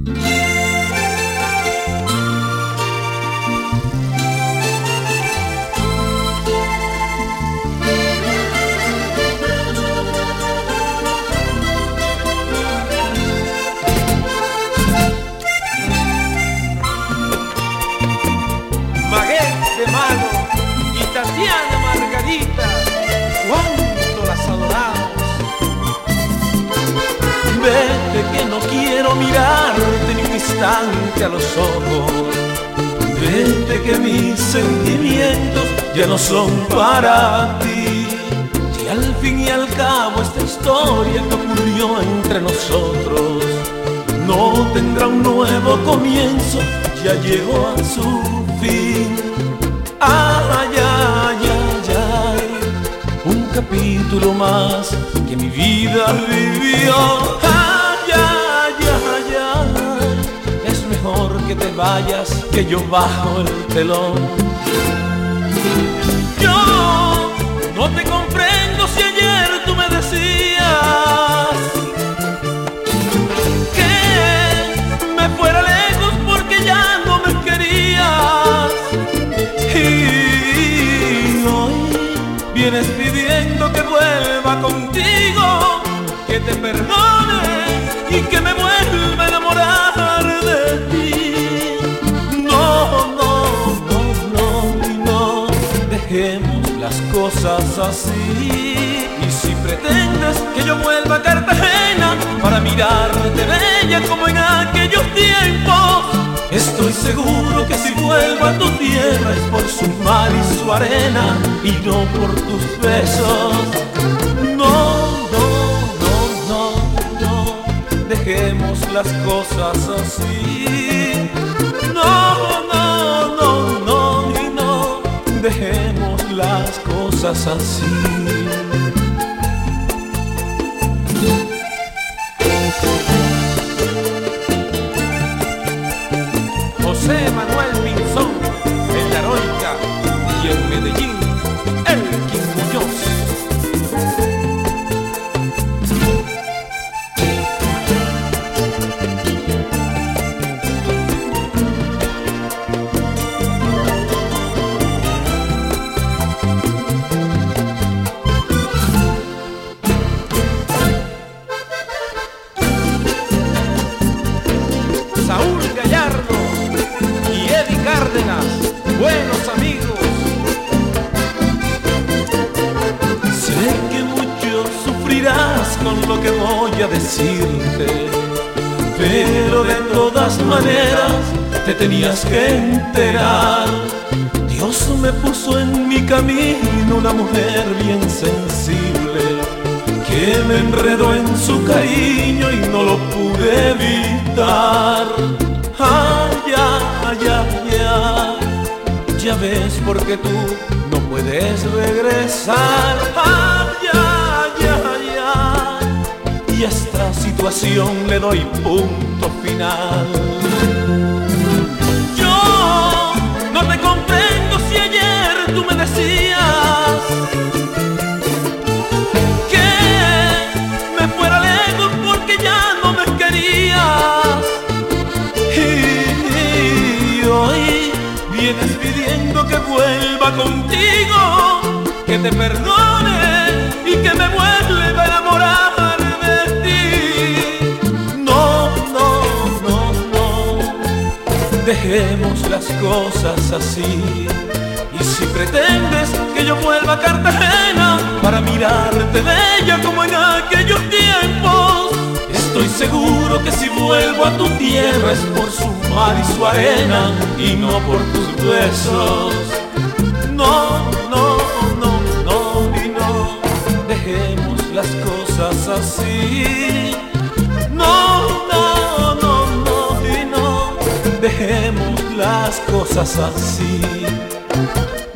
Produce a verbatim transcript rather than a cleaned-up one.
Tatiana, Margarita, cuánto las adoramos. Vete que no quiero mirarte ni un instante a los ojos. Vete que mis sentimientos ya no son para ti. Y al fin y al cabo esta historia que ocurrió entre nosotros no tendrá un nuevo comienzo, ya llegó a su fin. Ay, ay, ay, ay, un capítulo más que mi vida vivió. Ay, ay, ay, ay, es mejor que te vayas, que yo bajo el telón. Yo no te comprendo si ayer tú me decías que me fuera lejos porque ya no me querías. Y hoy vienes pidiendo que vuelva contigo, que te perdone y que me vuelva a enamorar de ti. No, no, no, no, no, dejemos las cosas así. Y si pretendes que yo vuelva a Cartagena para mirarte bella como en aquellos tiempos, estoy seguro que si vuelvo a tu tierra es por su mar y su arena y no por tus besos. No, no, no, no, no, dejemos las cosas así. No, no, no, no, y no, dejemos las cosas así. José Manuel Pinzón en La Heroica y en Medellín, Elkin Muñoz. Saúl Gallardo y Eddie Cárdenas, buenos amigos. Sé que mucho sufrirás con lo que voy a decirte, pero de todas maneras te tenías que enterar. Dios me puso en mi camino una mujer bien sensible, que me enredó en su cariño y no lo pude evitar. Ay, ay, ay, ay, ya ves porque tú no puedes regresar. Ay, ay, ay, ay, y a esta situación le doy punto final. Yo no te comprendo si ayer tú me decías que me fuera lejos porque ya no me querías. Y hoy vienes pidiendo que vuelva contigo, que te perdone y que me vuelva a enamorar de ti. No, no, no, no, dejemos las cosas así. Y si pretendes que yo vuelva a Cartagena para mirarte bella como en aquellos tiempos, estoy seguro que si vuelvo a tu tierra es por su mar y su arena y no por tus besos. No, no, no, no, y no, dejemos las cosas así. No, no, no, no, y no, dejemos las cosas así.